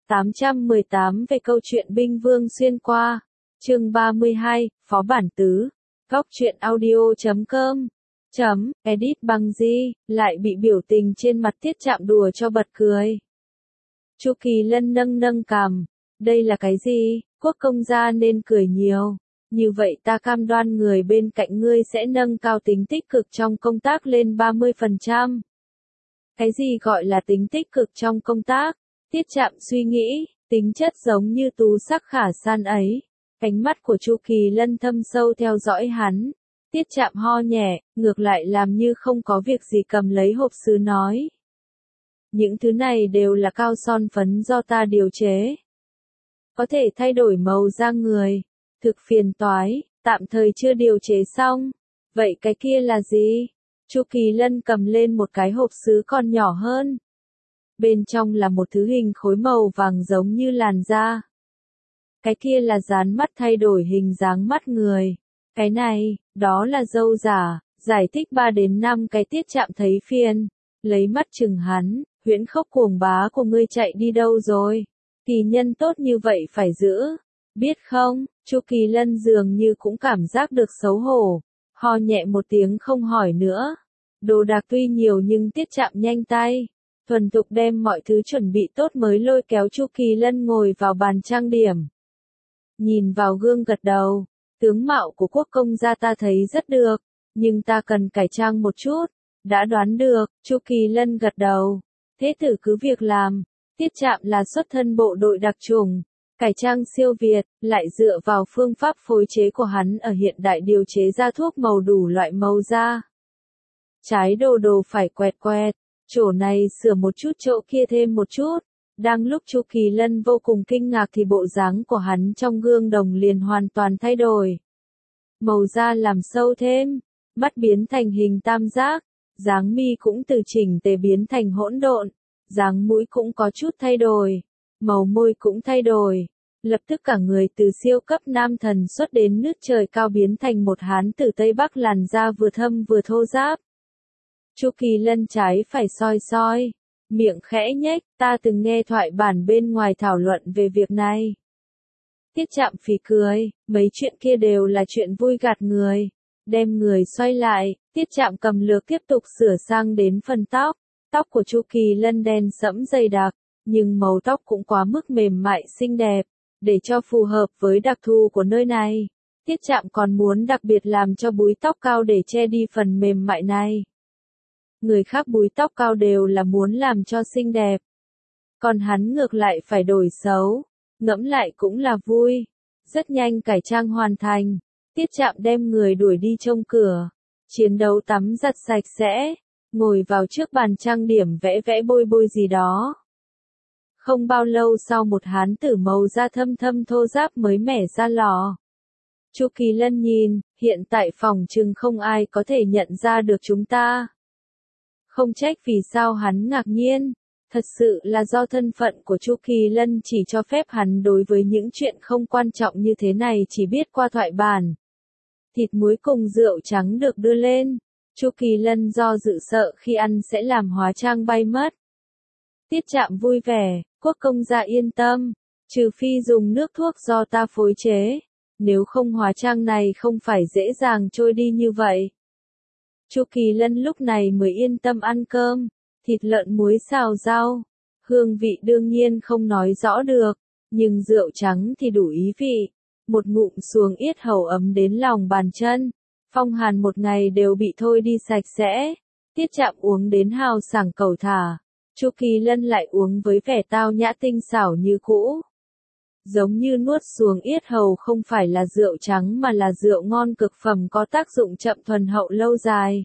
818 về câu chuyện binh vương xuyên qua. Chương 32, Phó Bản Tứ. Góc truyện audio.com. Edit bằng gì, lại bị biểu tình trên mặt Tiết Trạm đùa cho bật cười. Chu Kỳ Lân nâng cằm. Đây là cái gì, quốc công gia nên cười nhiều. Như vậy ta cam đoan người bên cạnh ngươi sẽ nâng cao tính tích cực trong công tác lên 30%. Cái gì gọi là tính tích cực trong công tác? Tiết Trạm suy nghĩ, tính chất giống như tú sắc khả san ấy. Ánh mắt của Chu Kỳ Lân thâm sâu theo dõi hắn. Tiết Trạm ho nhẹ, ngược lại làm như không có việc gì cầm lấy hộp sứ nói. Những thứ này đều là cao son phấn do ta điều chế. Có thể thay đổi màu da người. Thực phiền toái, tạm thời chưa điều chế xong. Vậy cái kia là gì? Chu Kỳ Lân cầm lên một cái hộp sứ còn nhỏ hơn. Bên trong là một thứ hình khối màu vàng giống như làn da. Cái kia là dán mắt thay đổi hình dáng mắt người. Cái này, đó là dâu giả, giải thích 3 đến 5 cái. Tiết Trạm thấy phiền, lấy mắt chừng hắn, huyễn khốc cuồng bá của ngươi chạy đi đâu rồi? Kỳ nhân tốt như vậy phải giữ, biết không? Chu Kỳ Lân dường như cũng cảm giác được xấu hổ, ho nhẹ một tiếng không hỏi nữa. Đồ đạc tuy nhiều nhưng Tiết Trạm nhanh tay, thuần thục đem mọi thứ chuẩn bị tốt mới lôi kéo Chu Kỳ Lân ngồi vào bàn trang điểm. Nhìn vào gương gật đầu, tướng mạo của quốc công gia ta thấy rất được, nhưng ta cần cải trang một chút. Đã đoán được, Chu Kỳ Lân gật đầu. Thế thử cứ việc làm. Tiết Trạm là xuất thân bộ đội đặc chủng, cải trang siêu việt, lại dựa vào phương pháp phối chế của hắn ở hiện đại điều chế ra thuốc màu đủ loại màu da. Trái đồ phải quẹt, chỗ này sửa một chút chỗ kia thêm một chút. Đang lúc Chu Kỳ Lân vô cùng kinh ngạc thì bộ dáng của hắn trong gương đồng liền hoàn toàn thay đổi. Màu da làm sâu thêm, mắt biến thành hình tam giác, dáng mi cũng từ chỉnh tề biến thành hỗn độn, dáng mũi cũng có chút thay đổi, màu môi cũng thay đổi. Lập tức cả người từ siêu cấp nam thần xuất đến nước trời cao biến thành một hán tử Tây Bắc, làn da vừa thâm vừa thô ráp. Chu Kỳ Lân trái phải soi, miệng khẽ nhếch, ta từng nghe thoại bản bên ngoài thảo luận về việc này. Tiết Trạm phì cười, mấy chuyện kia đều là chuyện vui gạt người. Đem người xoay lại, Tiết Trạm cầm lược tiếp tục sửa sang đến phần tóc. Tóc của Chu Kỳ Lân đen sẫm dày đặc, nhưng màu tóc cũng quá mức mềm mại xinh đẹp. Để cho phù hợp với đặc thù của nơi này, Tiết Trạm còn muốn đặc biệt làm cho búi tóc cao để che đi phần mềm mại này. Người khác búi tóc cao đều là muốn làm cho xinh đẹp, còn hắn ngược lại phải đổi xấu. Ngẫm lại cũng là vui. Rất nhanh cải trang hoàn thành, Tiết Trạm đem người đuổi đi trông cửa. Chiến đấu tắm giặt sạch sẽ, ngồi vào trước bàn trang điểm vẽ bôi gì đó. Không bao lâu sau một hán tử màu da thâm thô ráp mới mẻ ra lò. Chu Kỳ Lân nhìn, hiện tại phòng chừng không ai có thể nhận ra được chúng ta. Không trách vì sao hắn ngạc nhiên. Thật sự là do thân phận của Chu Kỳ Lân chỉ cho phép hắn đối với những chuyện không quan trọng như thế này chỉ biết qua thoại bản. Thịt muối cùng rượu trắng được đưa lên. Chu Kỳ Lân do dự sợ khi ăn sẽ làm hóa trang bay mất. Tiết Trạm vui vẻ, quốc công gia yên tâm, trừ phi dùng nước thuốc do ta phối chế, nếu không hóa trang này không phải dễ dàng trôi đi như vậy. Chu Kỳ Lân lúc này mới yên tâm ăn cơm. Thịt lợn muối xào rau, hương vị đương nhiên không nói rõ được, nhưng rượu trắng thì đủ ý vị. Một ngụm xuống yết hầu ấm đến lòng bàn chân, phong hàn một ngày đều bị thôi đi sạch sẽ. Tiết Trạm uống đến hào sảng cầu thả, Chu Kỳ Lân lại uống với vẻ tao nhã tinh xảo như cũ. Giống như nuốt xuống yết hầu không phải là rượu trắng mà là rượu ngon cực phẩm có tác dụng chậm thuần hậu lâu dài.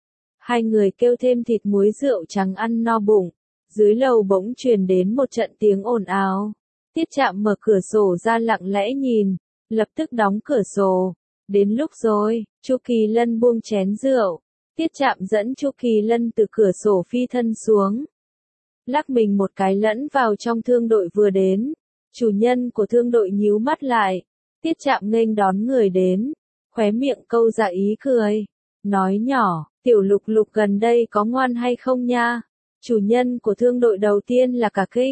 Hai người kêu thêm thịt muối rượu trắng ăn no bụng. Dưới lầu bỗng truyền đến một trận tiếng ồn ào. Tiết Trạm mở cửa sổ ra lặng lẽ nhìn, lập tức đóng cửa sổ. Đến lúc rồi, Chu Kỳ Lân buông chén rượu. Tiết Trạm dẫn Chu Kỳ Lân từ cửa sổ phi thân xuống. Lắc mình một cái lẫn vào trong thương đội vừa đến. Chủ nhân của thương đội nhíu mắt lại. Tiết Trạm nghênh đón người đến, khóe miệng câu ra ý cười. Nói nhỏ, Tiểu Lục gần đây có ngoan hay không nha? Chủ nhân của thương đội đầu tiên là cả kinh,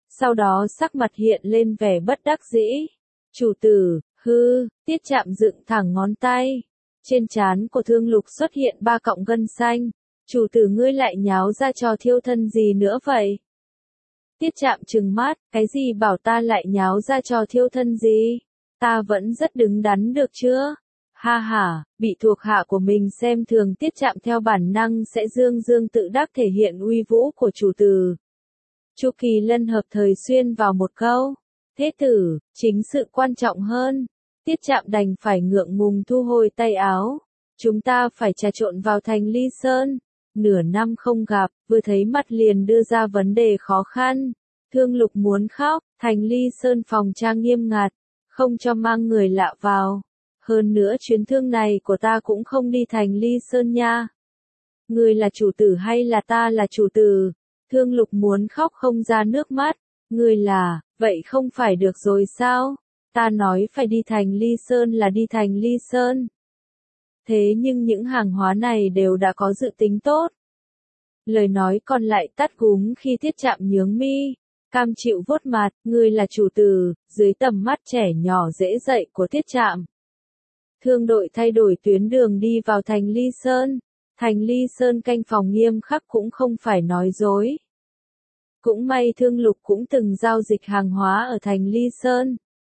sau đó sắc mặt hiện lên vẻ bất đắc dĩ. Chủ tử, Tiết Trạm dựng thẳng ngón tay. Trên trán của Thương Lục xuất hiện 3 cọng gân xanh. Chủ tử ngươi lại nháo ra trò thiêu thân gì nữa vậy? Tiết Trạm trừng mắt, cái gì bảo ta lại nháo ra trò thiêu thân gì? Ta vẫn rất đứng đắn được chưa? Ha ha, bị thuộc hạ của mình xem thường Tiết Trạm theo bản năng sẽ dương dương tự đắc thể hiện uy vũ của chủ tử. Chu Kỳ Lân hợp thời xuyên vào một câu. Thế tử, chính sự quan trọng hơn. Tiết Trạm đành phải ngượng ngùng thu hồi tay áo. Chúng ta phải trà trộn vào thành Ly Sơn. Nửa năm không gặp, vừa thấy mặt liền đưa ra vấn đề khó khăn. Thương Lục muốn khóc, thành Ly Sơn phòng trang nghiêm ngặt, không cho mang người lạ vào. Hơn nữa chuyến thương này của ta cũng không đi thành Ly Sơn nha. Người là chủ tử hay là ta là chủ tử? Thương Lục muốn khóc không ra nước mắt. Người là, vậy không phải được rồi sao? Ta nói phải đi thành Ly Sơn là đi thành Ly Sơn. Thế nhưng những hàng hóa này đều đã có dự tính tốt. Lời nói còn lại tắt gúm khi Tiết Trạm nhướng mi. Cam chịu vuốt mặt, người là chủ tử, dưới tầm mắt trẻ nhỏ dễ dậy của Tiết Trạm. Thương đội thay đổi tuyến đường đi vào thành Ly Sơn. Thành Ly Sơn canh phòng nghiêm khắc cũng không phải nói dối. Cũng may Thương Lục cũng từng giao dịch hàng hóa ở thành Ly Sơn.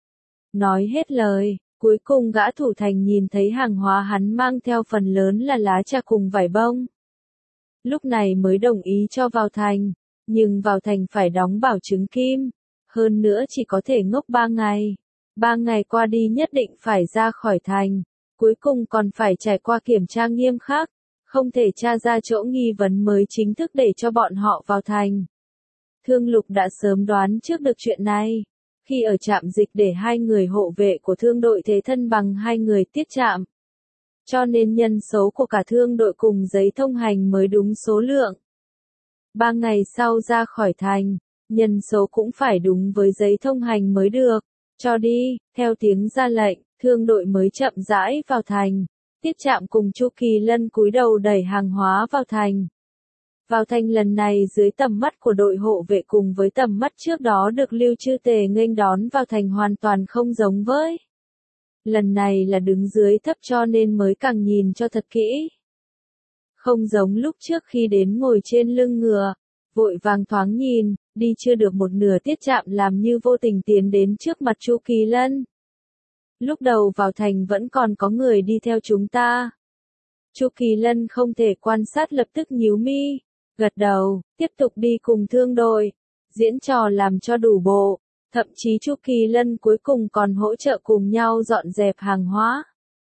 Nói hết lời, cuối cùng gã thủ thành nhìn thấy hàng hóa hắn mang theo phần lớn là lá trà cùng vải bông. Lúc này mới đồng ý cho vào thành, nhưng vào thành phải đóng bảo chứng kim. Hơn nữa chỉ có thể ngốc 3 ngày. 3 ngày qua đi nhất định phải ra khỏi thành. Cuối cùng còn phải trải qua kiểm tra nghiêm khắc. Không thể tra ra chỗ nghi vấn mới chính thức để cho bọn họ vào thành. Thương Lục đã sớm đoán trước được chuyện này. Khi ở trạm dịch để 2 người hộ vệ của thương đội thế thân bằng 2 người Tiết Trạm. Cho nên nhân số của cả thương đội cùng giấy thông hành mới đúng số lượng. 3 ngày sau ra khỏi thành, nhân số cũng phải đúng với giấy thông hành mới được. Cho đi, theo tiếng ra lệnh, thương đội mới chậm rãi vào thành. Tiết Trạm cùng Chu Kỳ Lân cúi đầu đẩy hàng hóa vào thành. Vào thành lần này dưới tầm mắt của đội hộ vệ cùng với tầm mắt trước đó được Lưu Chư Tề nghênh đón vào thành hoàn toàn không giống với. Lần này là đứng dưới thấp cho nên mới càng nhìn cho thật kỹ. Không giống lúc trước khi đến ngồi trên lưng ngựa, vội vàng thoáng nhìn, đi chưa được một nửa Tiết Trạm làm như vô tình tiến đến trước mặt Chu Kỳ Lân. Lúc đầu vào thành vẫn còn có người đi theo chúng ta. Chu Kỳ Lân không thể quan sát lập tức nhíu mi, gật đầu, tiếp tục đi cùng thương đội, diễn trò làm cho đủ bộ. Thậm chí Chu Kỳ Lân cuối cùng còn hỗ trợ cùng nhau dọn dẹp hàng hóa.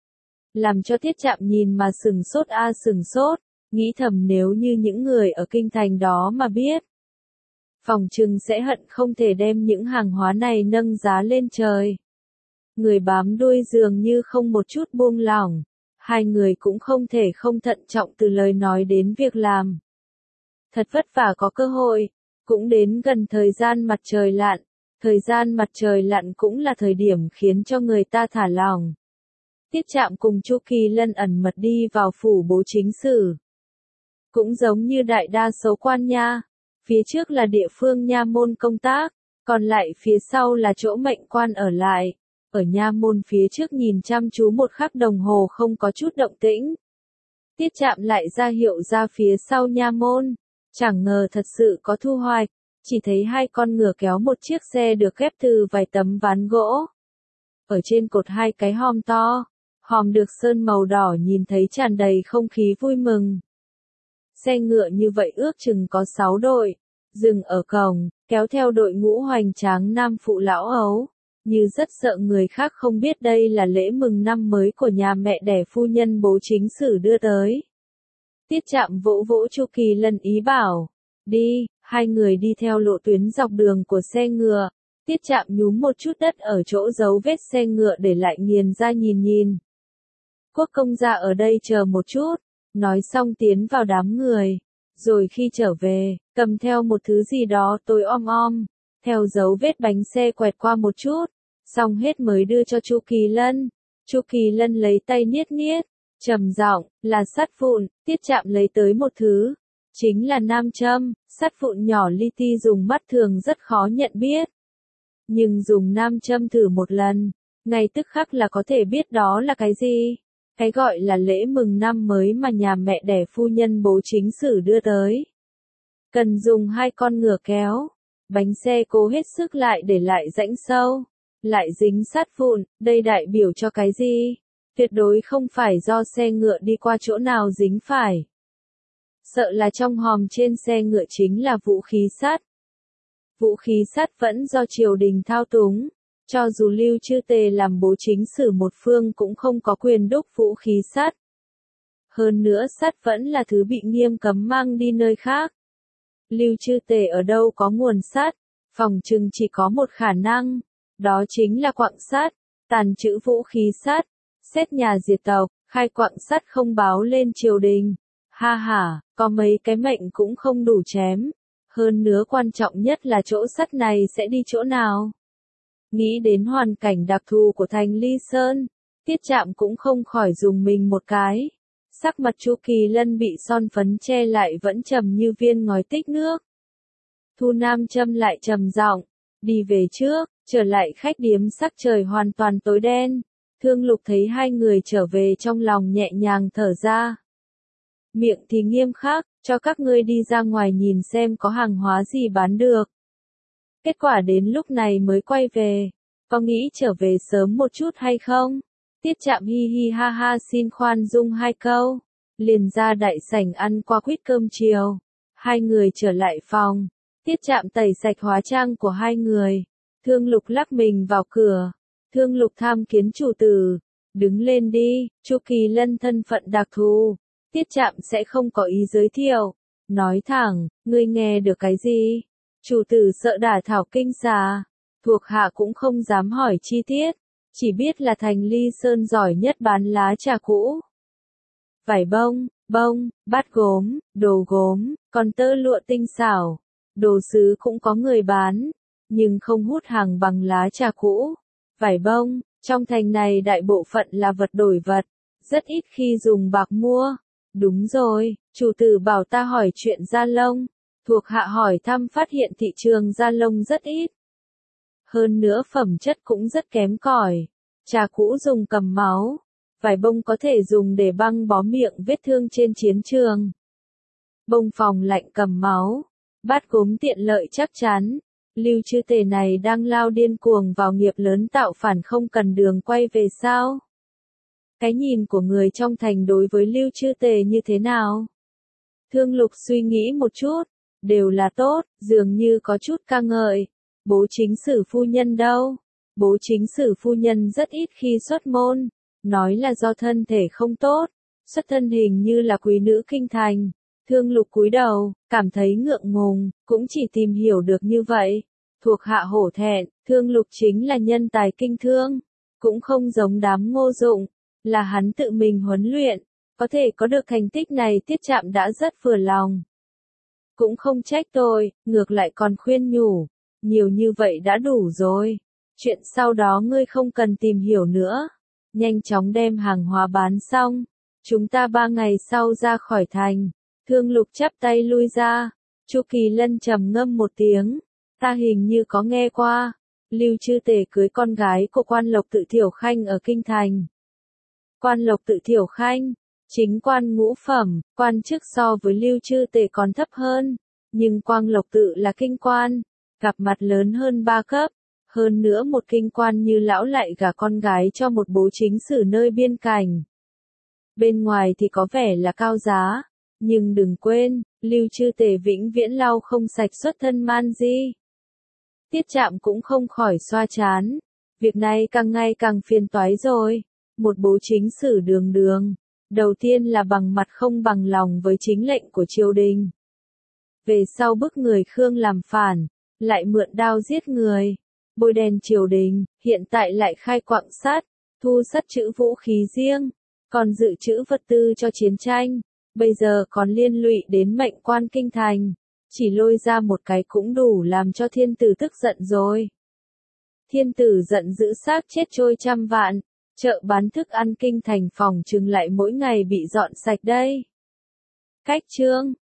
Làm cho Tiết Trạm nhìn mà sừng sốt sừng sốt, nghĩ thầm nếu như những người ở kinh thành đó mà biết. Phòng trừng sẽ hận không thể đem những hàng hóa này nâng giá lên trời. Người bám đuôi dường như không một chút buông lỏng. 2 người cũng không thể không thận trọng từ lời nói đến việc làm. Thật vất vả có cơ hội, cũng đến gần thời gian mặt trời lặn. Thời gian mặt trời lặn cũng là thời điểm khiến cho người ta thả lỏng. Tiết Trạm cùng Chu Kỳ Lân ẩn mật đi vào phủ bố chính sử. Cũng giống như đại đa số quan nha, phía trước là địa phương nha môn công tác, còn lại phía sau là chỗ mệnh quan ở lại. Ở nha môn phía trước nhìn chăm chú một khắc đồng hồ không có chút động tĩnh. Tiết Trạm lại ra hiệu ra phía sau nha môn, chẳng ngờ thật sự có thu hoạch. Chỉ thấy 2 con ngựa kéo một chiếc xe được ghép từ vài tấm ván gỗ. Ở trên cột 2 cái hòm to, hòm được sơn màu đỏ nhìn thấy tràn đầy không khí vui mừng. Xe ngựa như vậy ước chừng có 6 đội, dừng ở cổng, kéo theo đội ngũ hoành tráng nam phụ lão ấu, như rất sợ người khác không biết đây là lễ mừng năm mới của nhà mẹ đẻ phu nhân bố chính sử đưa tới. Tiết Trạm vỗ vỗ Chu Kỳ Lân ý bảo, đi. 2 người đi theo lộ tuyến dọc đường của xe ngựa. Tiết Trạm nhúm một chút đất ở chỗ dấu vết xe ngựa để lại nghiền ra nhìn. Quốc công gia ở đây chờ một chút, nói xong tiến vào đám người. Rồi khi trở về, cầm theo một thứ gì đó tối om, theo dấu vết bánh xe quẹt qua một chút, xong hết mới đưa cho Chu Kỳ Lân. Chu Kỳ Lân lấy tay niết, trầm giọng, là sắt vụn. Tiết Trạm lấy tới một thứ. chính là nam châm, sắt vụn nhỏ li ti dùng mắt thường rất khó nhận biết. Nhưng dùng nam châm thử một lần, ngay tức khắc là có thể biết đó là cái gì. Cái gọi là lễ mừng năm mới mà nhà mẹ đẻ phu nhân bố chính sử đưa tới. Cần dùng 2 con ngựa kéo, bánh xe cố hết sức lại để lại rãnh sâu, lại dính sắt vụn, đây đại biểu cho cái gì? Tuyệt đối không phải do xe ngựa đi qua chỗ nào dính phải. Sợ là trong hòm trên xe ngựa chính là vũ khí sắt. Vũ khí sắt vẫn do triều đình thao túng, cho dù Lưu Chư Tề làm bố chính sử một phương cũng không có quyền đúc vũ khí sắt. Hơn nữa sắt vẫn là thứ bị nghiêm cấm mang đi nơi khác. Lưu Chư Tề ở đâu có nguồn sắt, phòng chừng chỉ có một khả năng, đó chính là quặng sắt, tàn trữ vũ khí sắt, xét nhà diệt tộc, khai quặng sắt không báo lên triều đình. Ha ha, có mấy cái mệnh cũng không đủ chém. Hơn nữa quan trọng nhất là chỗ sắt này sẽ đi chỗ nào. Nghĩ đến hoàn cảnh đặc thù của thành Ly Sơn, Tiết Trạm cũng không khỏi dùng mình một cái. Sắc mặt Chu Kỳ Lân bị son phấn che lại vẫn trầm như viên ngói tích nước. Thu Nam Châm lại trầm giọng, đi về trước, trở lại khách điếm sắc trời hoàn toàn tối đen. Thương Lục thấy hai người trở về trong lòng nhẹ nhàng thở ra. Miệng thì nghiêm khắc, cho các ngươi đi ra ngoài nhìn xem có hàng hóa gì bán được. Kết quả đến lúc này mới quay về, có nghĩ trở về sớm một chút hay không? Tiết Trạm hi hi ha ha xin khoan dung 2 câu, liền ra đại sảnh ăn qua quýt cơm chiều. Hai người trở lại phòng, Tiết Trạm tẩy sạch hóa trang của hai người. Thương Lục lắc mình vào cửa. Thương Lục tham kiến chủ tử, đứng lên đi, Chu Kỳ Lân thân phận đặc thù. Tiết Trạm sẽ không có ý giới thiệu, nói thẳng, ngươi nghe được cái gì? Chủ tử sợ đả thảo kinh xà, thuộc hạ cũng không dám hỏi chi tiết, chỉ biết là thành Ly Sơn giỏi nhất bán lá trà cũ. Vải bông, bát gốm, đồ gốm, còn tơ lụa tinh xảo, đồ sứ cũng có người bán, nhưng không hút hàng bằng lá trà cũ. Vải bông, trong thành này đại bộ phận là vật đổi vật, rất ít khi dùng bạc mua. Đúng rồi, chủ tử bảo ta hỏi chuyện da lông, thuộc hạ hỏi thăm phát hiện thị trường da lông rất ít. Hơn nữa phẩm chất cũng rất kém cỏi, trà cũ dùng cầm máu, vải bông có thể dùng để băng bó miệng vết thương trên chiến trường. Bông phòng lạnh cầm máu, bát gốm tiện lợi chắc chắn. Lưu Chư Tề này đang lao điên cuồng vào nghiệp lớn tạo phản không cần đường quay về sao? Cái nhìn của người trong thành đối với Lưu Chư Tề như thế nào? Thương Lục suy nghĩ một chút, đều là tốt, dường như có chút ca ngợi. Bố chính sử phu nhân đâu? Bố chính sử phu nhân rất ít khi xuất môn, nói là do thân thể không tốt, xuất thân hình như là quý nữ kinh thành. Thương Lục cúi đầu, cảm thấy ngượng ngùng, cũng chỉ tìm hiểu được như vậy. Thuộc hạ hổ thẹn, Thương Lục chính là nhân tài kinh thương, cũng không giống đám Ngô Dụng, là hắn tự mình huấn luyện, có thể có được thành tích này Tiết Trạm đã rất vừa lòng. Cũng không trách tôi, ngược lại còn khuyên nhủ, nhiều như vậy đã đủ rồi, chuyện sau đó ngươi không cần tìm hiểu nữa, nhanh chóng đem hàng hóa bán xong, chúng ta 3 ngày sau ra khỏi thành. Thương Lục chắp tay lui ra, Chu Kỳ Lân trầm ngâm một tiếng, ta hình như có nghe qua, Lưu Chư Tề cưới con gái của Quan Lộc Tự Thiểu Khanh ở Kinh Thành. Quan Lộc Tự Thiểu Khanh, chính quan ngũ phẩm, quan chức so với Lưu Chư Tề còn thấp hơn, nhưng Quan Lộc Tự là kinh quan, gặp mặt lớn hơn 3 cấp, hơn nữa một kinh quan như lão lại gả con gái cho một bố chính sử nơi biên cảnh. Bên ngoài thì có vẻ là cao giá, nhưng đừng quên, Lưu Chư Tề vĩnh viễn lau không sạch xuất thân man di. Tiết Trạm cũng không khỏi xoa chán, việc này càng ngày càng phiền toái rồi. Một bố chính sử đường đường, đầu tiên là bằng mặt không bằng lòng với chính lệnh của triều đình. Về sau bức người Khương làm phản, lại mượn đao giết người, bôi đen triều đình, hiện tại lại khai quặng sắt, thu sắt trữ vũ khí riêng, còn dự trữ vật tư cho chiến tranh, bây giờ còn liên lụy đến mệnh quan kinh thành, chỉ lôi ra một cái cũng đủ làm cho thiên tử tức giận rồi. Thiên tử giận dữ xác chết trôi trăm vạn. Chợ bán thức ăn kinh thành phòng chừng lại mỗi ngày bị dọn sạch đây. Cách chương